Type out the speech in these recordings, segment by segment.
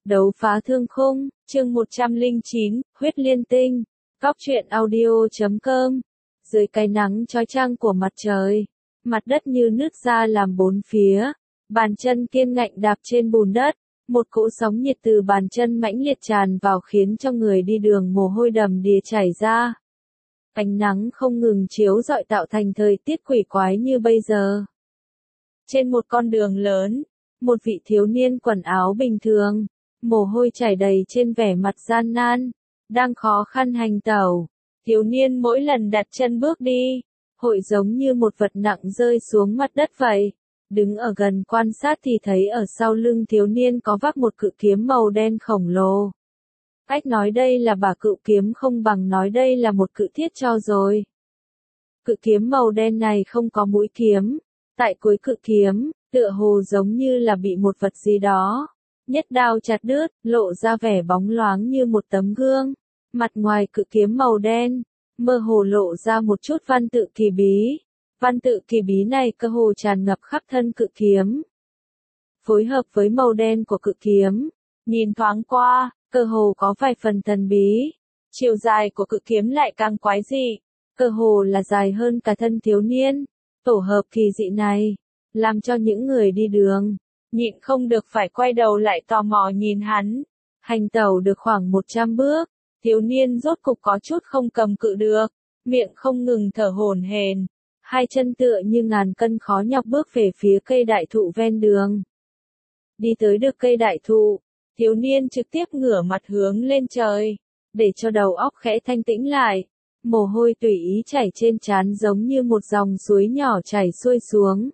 Đấu phá thương khung, chương 109, huyết liên tinh. Cóc truyện audio.com. Dưới cái nắng chói chang của mặt trời, mặt đất như nứt ra làm bốn phía. Bàn chân kiên ngạnh đạp trên bùn đất, một cỗ sóng nhiệt từ bàn chân mãnh liệt tràn vào khiến cho người đi đường mồ hôi đầm đìa chảy ra. Ánh nắng không ngừng chiếu rọi tạo thành thời tiết quỷ quái như bây giờ. Trên một con đường lớn, một vị thiếu niên quần áo bình thường, mồ hôi chảy đầy trên vẻ mặt gian nan, đang khó khăn hành tẩu. Thiếu niên mỗi lần đặt chân bước đi, hội giống như một vật nặng rơi xuống mặt đất vậy. Đứng ở gần quan sát thì thấy ở sau lưng thiếu niên có vác một cự kiếm màu đen khổng lồ. Cách nói đây là bả cự kiếm không bằng nói đây là một cự thiết cho rồi. Cự kiếm màu đen này không có mũi kiếm, tại cuối cự kiếm, tựa hồ giống như là bị một vật gì đó nhất đao chặt đứt, lộ ra vẻ bóng loáng như một tấm gương. Mặt ngoài cự kiếm màu đen, mơ hồ lộ ra một chút văn tự kỳ bí. Văn tự kỳ bí này cơ hồ tràn ngập khắp thân cự kiếm. Phối hợp với màu đen của cự kiếm, nhìn thoáng qua, cơ hồ có vài phần thần bí. Chiều dài của cự kiếm lại càng quái dị, cơ hồ là dài hơn cả thân thiếu niên. Tổ hợp kỳ dị này, làm cho những người đi đường nhịn không được phải quay đầu lại tò mò nhìn hắn. Hành tẩu được khoảng 100 bước, thiếu niên rốt cục có chút không cầm cự được, miệng không ngừng thở hổn hển, hai chân tựa như ngàn cân khó nhọc bước về phía cây đại thụ ven đường. Đi tới được cây đại thụ, thiếu niên trực tiếp ngửa mặt hướng lên trời, để cho đầu óc khẽ thanh tĩnh lại. Mồ hôi tùy ý chảy trên trán giống như một dòng suối nhỏ chảy xuôi xuống.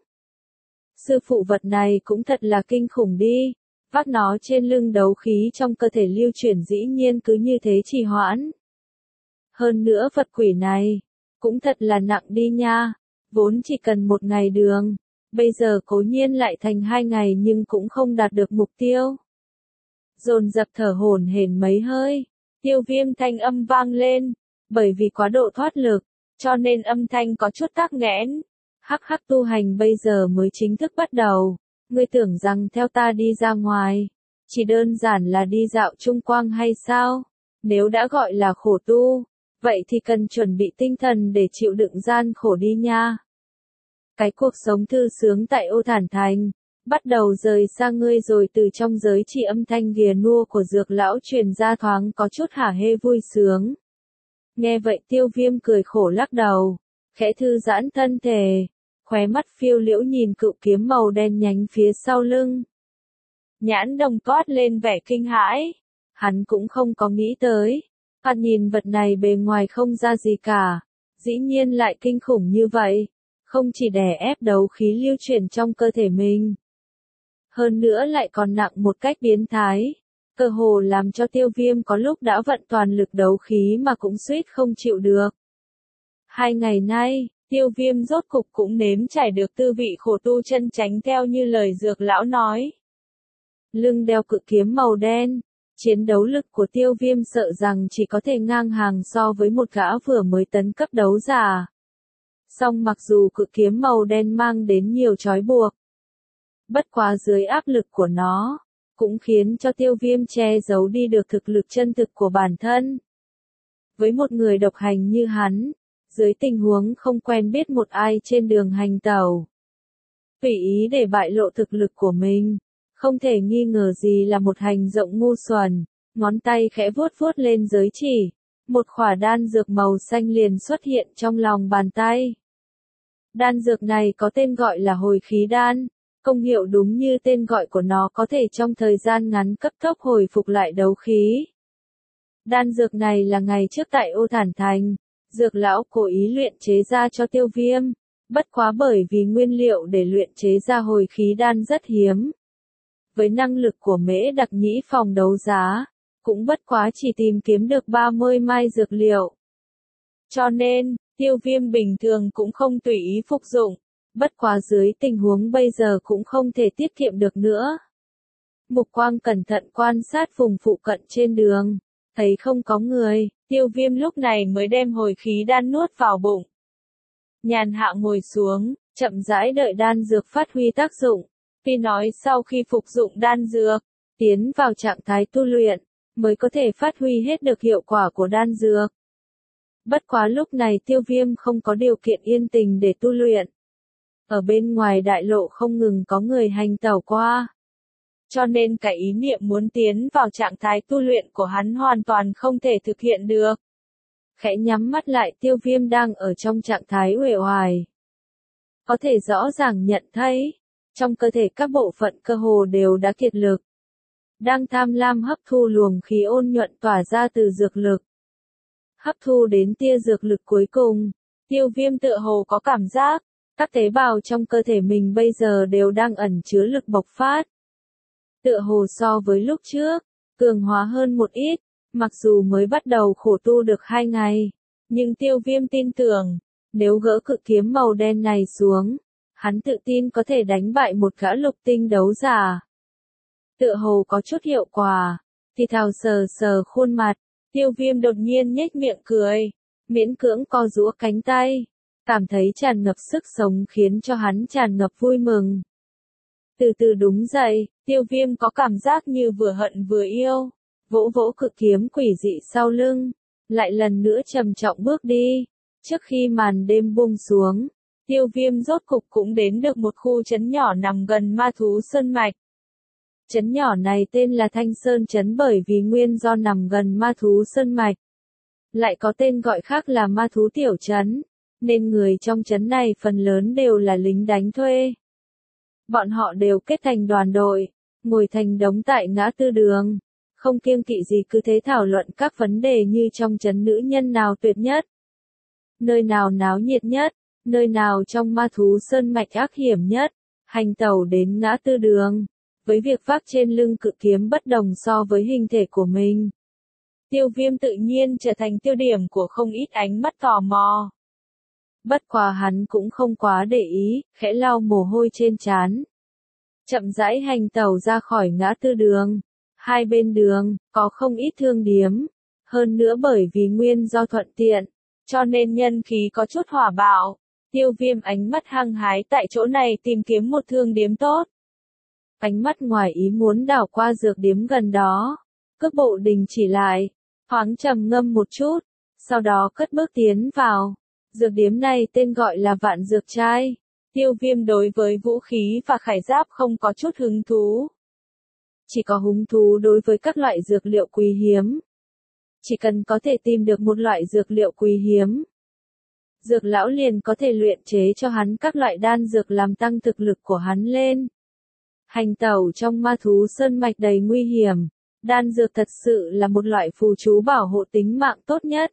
Sư phụ vật này cũng thật là kinh khủng đi, vác nó trên lưng đấu khí trong cơ thể lưu chuyển dĩ nhiên cứ như thế trì hoãn. Hơn nữa vật quỷ này, cũng thật là nặng đi nha, vốn chỉ cần 1 ngày đường, bây giờ cố nhiên lại thành 2 ngày nhưng cũng không đạt được mục tiêu. Dồn dập thở hổn hển mấy hơi, Tiêu Viêm thanh âm vang lên, bởi vì quá độ thoát lực, cho nên âm thanh có chút tắc nghẽn. Hắc hắc, tu hành bây giờ mới chính thức bắt đầu, ngươi tưởng rằng theo ta đi ra ngoài, chỉ đơn giản là đi dạo chung quanh hay sao? Nếu đã gọi là khổ tu, vậy thì cần chuẩn bị tinh thần để chịu đựng gian khổ đi nha. Cái cuộc sống thư sướng tại Ô Thản Thành, bắt đầu rời xa ngươi rồi. Từ trong giới chỉ âm thanh ghìa nua của Dược lão truyền ra thoáng có chút hả hê vui sướng. Nghe vậy Tiêu Viêm cười khổ lắc đầu, khẽ thư giãn thân thể, khóe mắt phiêu liễu nhìn cự kiếm màu đen nhánh phía sau lưng. Nhãn đồng toát lên vẻ kinh hãi, hắn cũng không có nghĩ tới, hắn nhìn vật này bề ngoài không ra gì cả, dĩ nhiên lại kinh khủng như vậy, không chỉ đè ép đấu khí lưu chuyển trong cơ thể mình, hơn nữa lại còn nặng một cách biến thái, cơ hồ làm cho Tiêu Viêm có lúc đã vận toàn lực đấu khí mà cũng suýt không chịu được. 2 ngày nay, Tiêu Viêm rốt cục cũng nếm trải được tư vị khổ tu chân chánh theo như lời Dược lão nói. Lưng đeo cự kiếm màu đen, chiến đấu lực của Tiêu Viêm sợ rằng chỉ có thể ngang hàng so với một gã vừa mới tấn cấp đấu giả. Song mặc dù cự kiếm màu đen mang đến nhiều trói buộc, bất quá dưới áp lực của nó, cũng khiến cho Tiêu Viêm che giấu đi được thực lực chân thực của bản thân. Với một người độc hành như hắn, dưới tình huống không quen biết một ai trên đường hành tẩu, tùy ý để bại lộ thực lực của mình, không thể nghi ngờ gì là một hành động ngu xuẩn. Ngón tay khẽ vuốt vuốt lên giới chỉ, một khỏa đan dược màu xanh liền xuất hiện trong lòng bàn tay. Đan dược này có tên gọi là hồi khí đan, công hiệu đúng như tên gọi của nó, có thể trong thời gian ngắn cấp tốc hồi phục lại đấu khí. Đan dược này là ngày trước tại Ô Thản Thành, Dược lão cố ý luyện chế ra cho Tiêu Viêm, bất quá bởi vì nguyên liệu để luyện chế ra hồi khí đan rất hiếm. Với năng lực của Mễ Đặc Nhĩ phòng đấu giá, cũng bất quá chỉ tìm kiếm được 30 mai dược liệu. Cho nên, Tiêu Viêm bình thường cũng không tùy ý phục dụng, bất quá dưới tình huống bây giờ cũng không thể tiết kiệm được nữa. Mục quang cẩn thận quan sát vùng phụ cận trên đường, thấy không có người, Tiêu Viêm lúc này mới đem hồi khí đan nuốt vào bụng. Nhàn hạ ngồi xuống, chậm rãi đợi đan dược phát huy tác dụng. Tuy nói sau khi phục dụng đan dược, tiến vào trạng thái tu luyện, mới có thể phát huy hết được hiệu quả của đan dược. Bất quá lúc này Tiêu Viêm không có điều kiện yên tình để tu luyện. Ở bên ngoài đại lộ không ngừng có người hành tẩu qua. Cho nên cái ý niệm muốn tiến vào trạng thái tu luyện của hắn hoàn toàn không thể thực hiện được. Khẽ nhắm mắt lại, Tiêu Viêm đang ở trong trạng thái uể oải. Có thể rõ ràng nhận thấy, trong cơ thể các bộ phận cơ hồ đều đã kiệt lực. Đang tham lam hấp thu luồng khí ôn nhuận tỏa ra từ dược lực. Hấp thu đến tia dược lực cuối cùng, Tiêu Viêm tựa hồ có cảm giác, các tế bào trong cơ thể mình bây giờ đều đang ẩn chứa lực bộc phát. Tựa hồ so với lúc trước, cường hóa hơn một ít, mặc dù mới bắt đầu khổ tu được 2 ngày, nhưng Tiêu Viêm tin tưởng, nếu gỡ cự kiếm màu đen này xuống, hắn tự tin có thể đánh bại một gã lục tinh đấu giả. Tựa hồ có chút hiệu quả, thì thào sờ sờ khuôn mặt, Tiêu Viêm đột nhiên nhếch miệng cười, miễn cưỡng co giũa cánh tay, cảm thấy tràn ngập sức sống khiến cho hắn tràn ngập vui mừng. Từ từ đứng dậy, Tiêu Viêm có cảm giác như vừa hận vừa yêu, vỗ vỗ cự kiếm quỷ dị sau lưng, lại lần nữa trầm trọng bước đi. Trước khi màn đêm buông xuống, Tiêu Viêm rốt cục cũng đến được một khu trấn nhỏ nằm gần ma thú sơn mạch. Trấn nhỏ này tên là Thanh Sơn Trấn bởi vì nguyên do nằm gần ma thú sơn mạch. Lại có tên gọi khác là ma thú tiểu trấn, nên người trong trấn này phần lớn đều là lính đánh thuê. Bọn họ đều kết thành đoàn đội, ngồi thành đống tại ngã tư đường, không kiêng kỵ gì cứ thế thảo luận các vấn đề như trong trấn nữ nhân nào tuyệt nhất, nơi nào náo nhiệt nhất, nơi nào trong ma thú sơn mạch ác hiểm nhất, hành tẩu đến ngã tư đường. Với việc vác trên lưng cự kiếm bất đồng so với hình thể của mình, Tiêu Viêm tự nhiên trở thành tiêu điểm của không ít ánh mắt tò mò. Bất quá hắn cũng không quá để ý, khẽ lau mồ hôi trên trán. Chậm rãi hành tẩu ra khỏi ngã tư đường. Hai bên đường, có không ít thương điếm. Hơn nữa bởi vì nguyên do thuận tiện, cho nên nhân khí có chút hỏa bạo. Tiêu Viêm ánh mắt hăng hái tại chỗ này tìm kiếm một thương điếm tốt. Ánh mắt ngoài ý muốn đảo qua dược điếm gần đó. Cước bộ đình chỉ lại, thoáng trầm ngâm một chút, sau đó cất bước tiến vào. Dược điếm này tên gọi là Vạn Dược Trai. Tiêu Viêm đối với vũ khí và khải giáp không có chút hứng thú. Chỉ có hứng thú đối với các loại dược liệu quý hiếm. Chỉ cần có thể tìm được một loại dược liệu quý hiếm, dược lão liền có thể luyện chế cho hắn các loại đan dược làm tăng thực lực của hắn lên. Hành tẩu trong ma thú sơn mạch đầy nguy hiểm, đan dược thật sự là một loại phù chú bảo hộ tính mạng tốt nhất.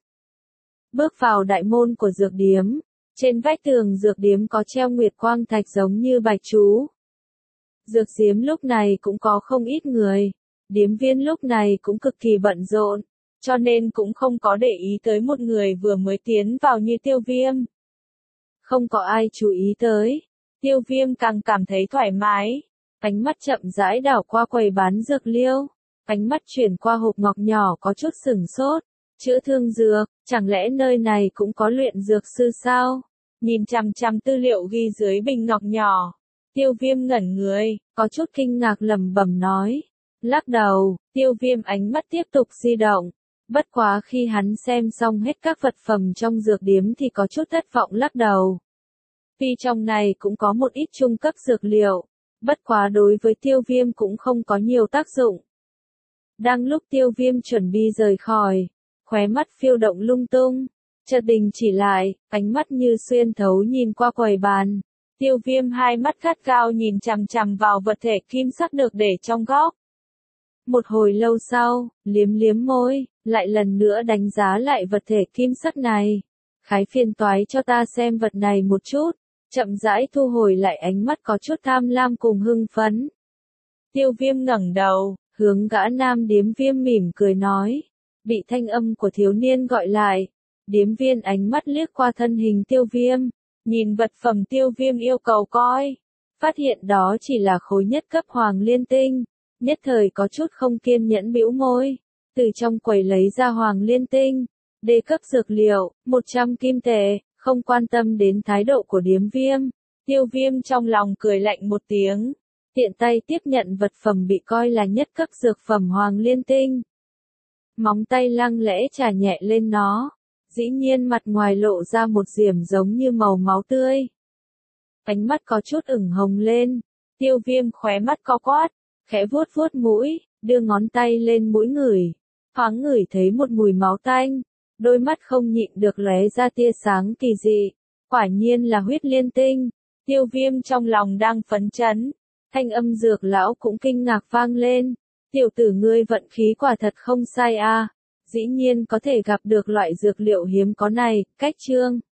Bước vào đại môn của dược điếm, trên vách tường dược điếm có treo nguyệt quang thạch giống như bạch chú. Dược điếm lúc này cũng có không ít người, điếm viên lúc này cũng cực kỳ bận rộn, cho nên cũng không có để ý tới một người vừa mới tiến vào như Tiêu Viêm. Không có ai chú ý tới, Tiêu Viêm càng cảm thấy thoải mái, ánh mắt chậm rãi đảo qua quầy bán dược liêu, ánh mắt chuyển qua hộp ngọc nhỏ có chút sửng sốt. Chữa thương dược, chẳng lẽ nơi này cũng có luyện dược sư sao? Nhìn chằm chằm tư liệu ghi dưới bình ngọc nhỏ, Tiêu Viêm ngẩn người, có chút kinh ngạc lẩm bẩm nói. Lắc đầu, Tiêu Viêm ánh mắt tiếp tục di động. Bất quá khi hắn xem xong hết các vật phẩm trong dược điếm thì có chút thất vọng lắc đầu. Tuy trong này cũng có một ít trung cấp dược liệu, bất quá đối với Tiêu Viêm cũng không có nhiều tác dụng. Đang lúc Tiêu Viêm chuẩn bị rời khỏi, khóe mắt phiêu động lung tung, chợt đình chỉ lại, ánh mắt như xuyên thấu nhìn qua quầy bàn. Tiêu Viêm hai mắt gắt gao nhìn chằm chằm vào vật thể kim sắc được để trong góc. Một hồi lâu sau, liếm liếm môi, lại lần nữa đánh giá lại vật thể kim sắc này. Khái phiền toái cho ta xem vật này một chút, chậm rãi thu hồi lại ánh mắt có chút tham lam cùng hưng phấn. Tiêu Viêm ngẩng đầu, hướng gã nam điếm viêm mỉm cười nói. Bị thanh âm của thiếu niên gọi lại, điếm viên ánh mắt liếc qua thân hình Tiêu Viêm, nhìn vật phẩm Tiêu Viêm yêu cầu coi, phát hiện đó chỉ là khối nhất cấp hoàng liên tinh, nhất thời có chút không kiên nhẫn bĩu môi, từ trong quầy lấy ra hoàng liên tinh, đề cấp dược liệu, 100 kim tệ, không quan tâm đến thái độ của điếm viêm, Tiêu Viêm trong lòng cười lạnh một tiếng, tiện tay tiếp nhận vật phẩm bị coi là nhất cấp dược phẩm hoàng liên tinh. Móng tay lăng lẽ chà nhẹ lên nó, dĩ nhiên mặt ngoài lộ ra một diểm giống như màu máu tươi. Ánh mắt có chút ửng hồng lên, Tiêu Viêm khóe mắt co quát, khẽ vuốt vuốt mũi, đưa ngón tay lên mũi ngửi, thoáng ngửi thấy một mùi máu tanh, đôi mắt không nhịn được lóe ra tia sáng kỳ dị, quả nhiên là huyết liên tinh. Tiêu Viêm trong lòng đang phấn chấn, thanh âm Dược lão cũng kinh ngạc vang lên, tiểu tử ngươi vận khí quả thật không sai a, dĩ nhiên có thể gặp được loại dược liệu hiếm có này. Cách chương